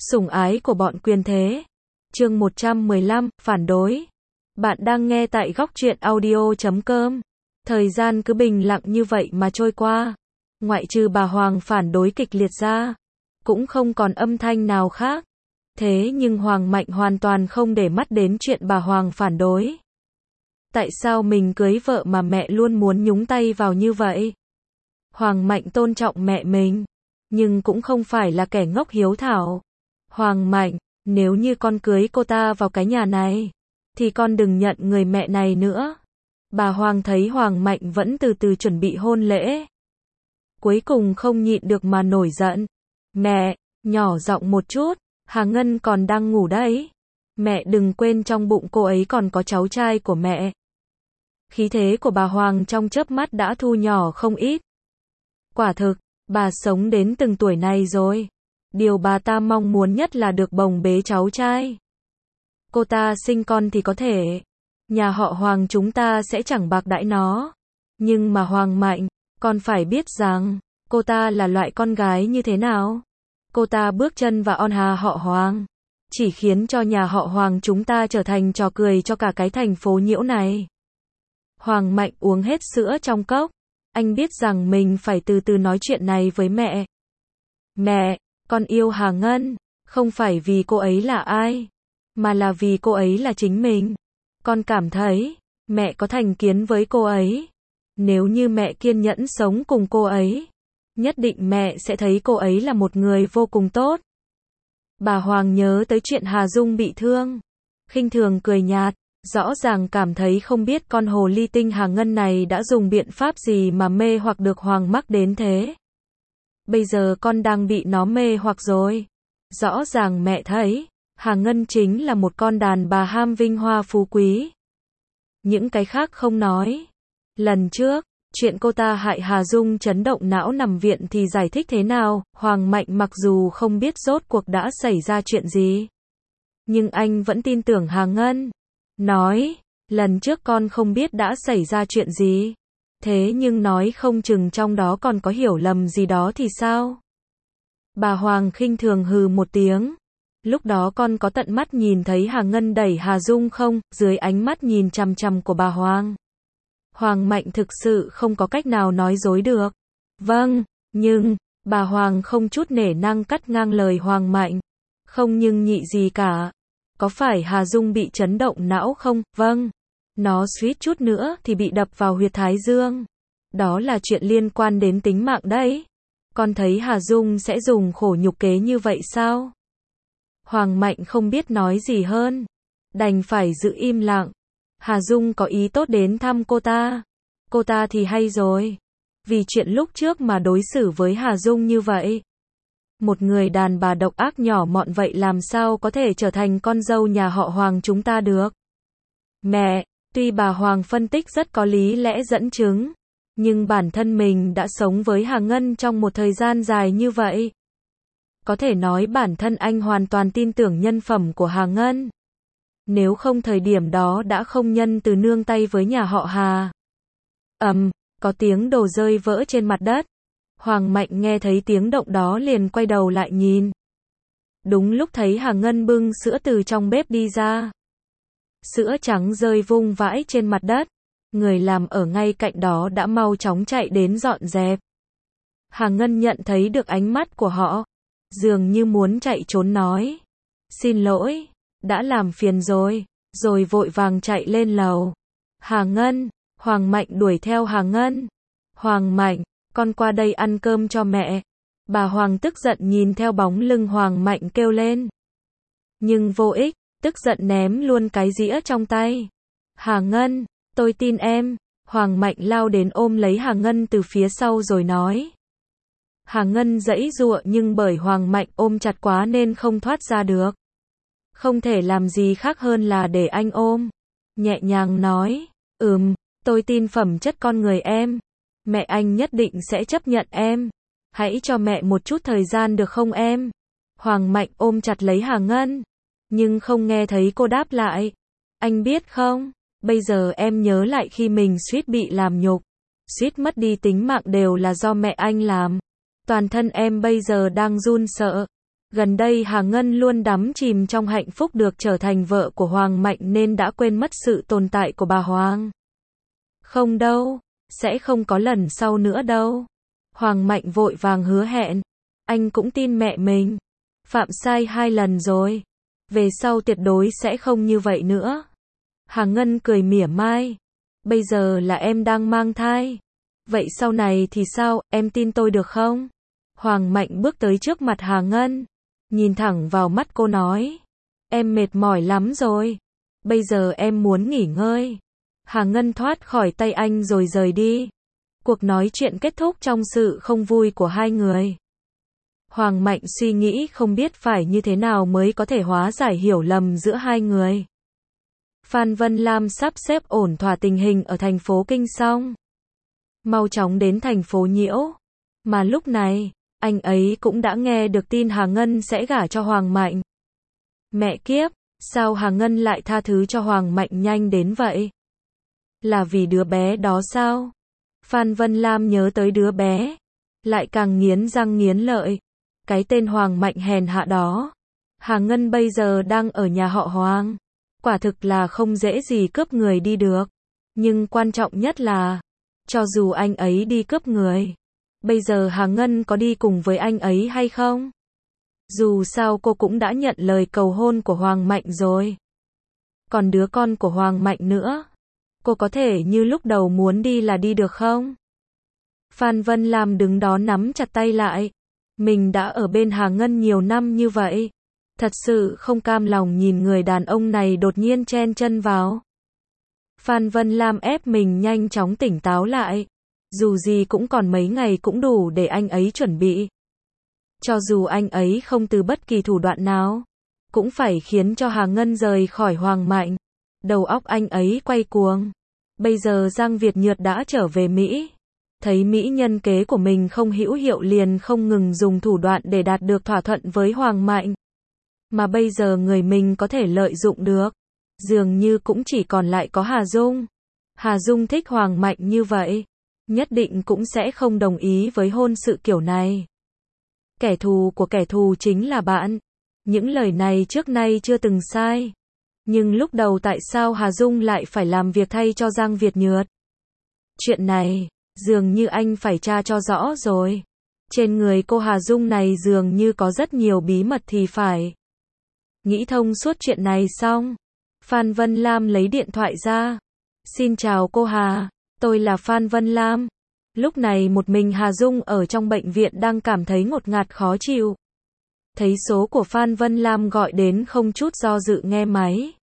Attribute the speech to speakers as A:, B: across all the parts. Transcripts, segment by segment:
A: Sủng ái của bọn quyền thế. Chương 115, phản đối. Bạn đang nghe tại góc truyện audio.com. Thời gian cứ bình lặng như vậy mà trôi qua. Ngoại trừ bà Hoàng phản đối kịch liệt ra, cũng không còn âm thanh nào khác. Thế nhưng Hoàng Mạnh hoàn toàn không để mắt đến chuyện bà Hoàng phản đối. Tại sao mình cưới vợ mà mẹ luôn muốn nhúng tay vào như vậy? Hoàng Mạnh tôn trọng mẹ mình, nhưng cũng không phải là kẻ ngốc hiếu thảo. Hoàng Mạnh, nếu như con cưới cô ta vào cái nhà này, thì con đừng nhận người mẹ này nữa. Bà Hoàng thấy Hoàng Mạnh vẫn từ từ chuẩn bị hôn lễ. Cuối cùng không nhịn được mà nổi giận. Mẹ, nhỏ giọng một chút, Hà Ngân còn đang ngủ đấy. Mẹ đừng quên trong bụng cô ấy còn có cháu trai của mẹ. Khí thế của bà Hoàng trong chớp mắt đã thu nhỏ không ít. Quả thực, bà sống đến từng tuổi này rồi. Điều bà ta mong muốn nhất là được bồng bế cháu trai. Cô ta sinh con thì có thể, nhà họ Hoàng chúng ta sẽ chẳng bạc đãi nó. Nhưng mà Hoàng Mạnh, con phải biết rằng, cô ta là loại con gái như thế nào. Cô ta bước chân vào nhà họ Hoàng, chỉ khiến cho nhà họ Hoàng chúng ta trở thành trò cười cho cả cái thành phố nhiễu này. Hoàng Mạnh uống hết sữa trong cốc. Anh biết rằng mình phải từ từ nói chuyện này với mẹ. Mẹ, con yêu Hà Ngân, không phải vì cô ấy là ai, mà là vì cô ấy là chính mình. Con cảm thấy, mẹ có thành kiến với cô ấy. Nếu như mẹ kiên nhẫn sống cùng cô ấy, nhất định mẹ sẽ thấy cô ấy là một người vô cùng tốt. Bà Hoàng nhớ tới chuyện Hà Dung bị thương, khinh thường cười nhạt, rõ ràng cảm thấy không biết con hồ ly tinh Hà Ngân này đã dùng biện pháp gì mà mê hoặc được Hoàng mắc đến thế. Bây giờ con đang bị nó mê hoặc rồi. Rõ ràng mẹ thấy, Hà Ngân chính là một con đàn bà ham vinh hoa phú quý. Những cái khác không nói. Lần trước, chuyện cô ta hại Hà Dung chấn động não nằm viện thì giải thích thế nào, Hoàng Mạnh mặc dù không biết rốt cuộc đã xảy ra chuyện gì, nhưng anh vẫn tin tưởng Hà Ngân. Nói, lần trước con không biết đã xảy ra chuyện gì. Thế nhưng nói không chừng trong đó còn có hiểu lầm gì đó thì sao? Bà Hoàng khinh thường hừ một tiếng. Lúc đó con có tận mắt nhìn thấy Hà Ngân đẩy Hà Dung không? Dưới ánh mắt nhìn chằm chằm của bà Hoàng, Hoàng Mạnh thực sự không có cách nào nói dối được. Vâng, nhưng, bà Hoàng không chút nể nang cắt ngang lời Hoàng Mạnh. Không nhưng nhị gì cả. Có phải Hà Dung bị chấn động não không? Vâng. Nó suýt chút nữa thì bị đập vào huyệt thái dương. Đó là chuyện liên quan đến tính mạng đấy. Con thấy Hà Dung sẽ dùng khổ nhục kế như vậy sao? Hoàng Mạnh không biết nói gì hơn, đành phải giữ im lặng. Hà Dung có ý tốt đến thăm cô ta. Cô ta thì hay rồi. Vì chuyện lúc trước mà đối xử với Hà Dung như vậy. Một người đàn bà độc ác nhỏ mọn vậy làm sao có thể trở thành con dâu nhà họ Hoàng chúng ta được? Mẹ, tuy bà Hoàng phân tích rất có lý lẽ dẫn chứng, nhưng bản thân mình đã sống với Hà Ngân trong một thời gian dài như vậy. Có thể nói bản thân anh hoàn toàn tin tưởng nhân phẩm của Hà Ngân. Nếu không thời điểm đó đã không nhân từ nương tay với nhà họ Hà. Có tiếng đồ rơi vỡ trên mặt đất. Hoàng Mạnh nghe thấy tiếng động đó liền quay đầu lại nhìn. Đúng lúc thấy Hà Ngân bưng sữa từ trong bếp đi ra. Sữa trắng rơi vung vãi trên mặt đất. Người làm ở ngay cạnh đó đã mau chóng chạy đến dọn dẹp. Hà Ngân nhận thấy được ánh mắt của họ, dường như muốn chạy trốn nói. Xin lỗi, đã làm phiền rồi vội vàng chạy lên lầu. Hà Ngân, Hoàng Mạnh đuổi theo Hà Ngân. Hoàng Mạnh, con qua đây ăn cơm cho mẹ. Bà Hoàng tức giận nhìn theo bóng lưng Hoàng Mạnh kêu lên. Nhưng vô ích, tức giận ném luôn cái dĩa trong tay. Hà Ngân, tôi tin em. Hoàng Mạnh lao đến ôm lấy Hà Ngân từ phía sau rồi nói. Hà Ngân giãy giụa nhưng bởi Hoàng Mạnh ôm chặt quá nên không thoát ra được. Không thể làm gì khác hơn là để anh ôm. Nhẹ nhàng nói, tôi tin phẩm chất con người em. Mẹ anh nhất định sẽ chấp nhận em. Hãy cho mẹ một chút thời gian được không em? Hoàng Mạnh ôm chặt lấy Hà Ngân, nhưng không nghe thấy cô đáp lại. Anh biết không, bây giờ em nhớ lại khi mình suýt bị làm nhục, suýt mất đi tính mạng đều là do mẹ anh làm. Toàn thân em bây giờ đang run sợ. Gần đây Hà Ngân luôn đắm chìm trong hạnh phúc được trở thành vợ của Hoàng Mạnh nên đã quên mất sự tồn tại của bà Hoàng. Không đâu, sẽ không có lần sau nữa đâu. Hoàng Mạnh vội vàng hứa hẹn. Anh cũng tin mẹ mình. Phạm sai 2 lần rồi. Về sau tuyệt đối sẽ không như vậy nữa. Hà Ngân cười mỉa mai. Bây giờ là em đang mang thai. Vậy sau này thì sao, em tin tôi được không? Hoàng Mạnh bước tới trước mặt Hà Ngân. Nhìn thẳng vào mắt cô nói. Em mệt mỏi lắm rồi. Bây giờ em muốn nghỉ ngơi. Hà Ngân thoát khỏi tay anh rồi rời đi. Cuộc nói chuyện kết thúc trong sự không vui của hai người. Hoàng Mạnh suy nghĩ không biết phải như thế nào mới có thể hóa giải hiểu lầm giữa hai người. Phan Vân Lam sắp xếp ổn thỏa tình hình ở thành phố Kinh xong. Mau chóng đến thành phố Nhiễu. Mà lúc này, anh ấy cũng đã nghe được tin Hà Ngân sẽ gả cho Hoàng Mạnh. Mẹ kiếp, sao Hà Ngân lại tha thứ cho Hoàng Mạnh nhanh đến vậy? Là vì đứa bé đó sao? Phan Vân Lam nhớ tới đứa bé. Lại càng nghiến răng nghiến lợi. Cái tên Hoàng Mạnh hèn hạ đó. Hà Ngân bây giờ đang ở nhà họ Hoàng. Quả thực là không dễ gì cướp người đi được. Nhưng quan trọng nhất là, cho dù anh ấy đi cướp người, bây giờ Hà Ngân có đi cùng với anh ấy hay không? Dù sao cô cũng đã nhận lời cầu hôn của Hoàng Mạnh rồi. Còn đứa con của Hoàng Mạnh nữa, cô có thể như lúc đầu muốn đi là đi được không? Phan Vân Lam đứng đó nắm chặt tay lại. Mình đã ở bên Hà Ngân nhiều năm như vậy. Thật sự không cam lòng nhìn người đàn ông này đột nhiên chen chân vào. Phan Vân Lam ép mình nhanh chóng tỉnh táo lại. Dù gì cũng còn mấy ngày cũng đủ để anh ấy chuẩn bị. Cho dù anh ấy không từ bất kỳ thủ đoạn nào, cũng phải khiến cho Hà Ngân rời khỏi Hoàng Mạnh. Đầu óc anh ấy quay cuồng. Bây giờ Giang Việt Nhược đã trở về Mỹ. Thấy mỹ nhân kế của mình không hữu hiệu liền không ngừng dùng thủ đoạn để đạt được thỏa thuận với Hoàng Mạnh. Mà bây giờ người mình có thể lợi dụng được, dường như cũng chỉ còn lại có Hà Dung. Hà Dung thích Hoàng Mạnh như vậy, nhất định cũng sẽ không đồng ý với hôn sự kiểu này. Kẻ thù của kẻ thù chính là bạn. Những lời này trước nay chưa từng sai. Nhưng lúc đầu tại sao Hà Dung lại phải làm việc thay cho Giang Việt Nhược? Chuyện này, dường như anh phải tra cho rõ rồi. Trên người cô Hà Dung này dường như có rất nhiều bí mật thì phải. Nghĩ thông suốt chuyện này xong, Phan Vân Lam lấy điện thoại ra. Xin chào cô Hà, tôi là Phan Vân Lam. Lúc này một mình Hà Dung ở trong bệnh viện đang cảm thấy ngột ngạt khó chịu. Thấy số của Phan Vân Lam gọi đến không chút do dự nghe máy.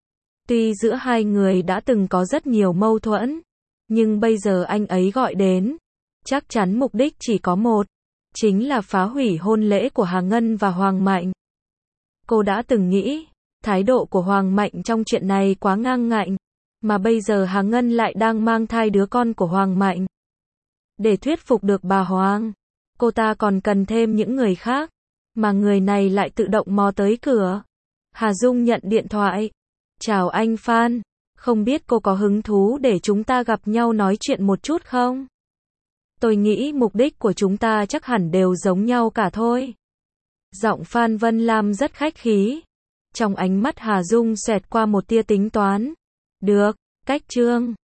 A: Tuy giữa hai người đã từng có rất nhiều mâu thuẫn, nhưng bây giờ anh ấy gọi đến, chắc chắn mục đích chỉ có một, chính là phá hủy hôn lễ của Hà Ngân và Hoàng Mạnh. Cô đã từng nghĩ, thái độ của Hoàng Mạnh trong chuyện này quá ngang ngạnh, mà bây giờ Hà Ngân lại đang mang thai đứa con của Hoàng Mạnh. Để thuyết phục được bà Hoàng, cô ta còn cần thêm những người khác, mà người này lại tự động mò tới cửa. Hà Dung nhận điện thoại. Chào anh Phan, không biết cô có hứng thú để chúng ta gặp nhau nói chuyện một chút không? Tôi nghĩ mục đích của chúng ta chắc hẳn đều giống nhau cả thôi. Giọng Phan Vân Lam rất khách khí. Trong ánh mắt Hà Dung xẹt qua một tia tính toán. Được, cách Trương.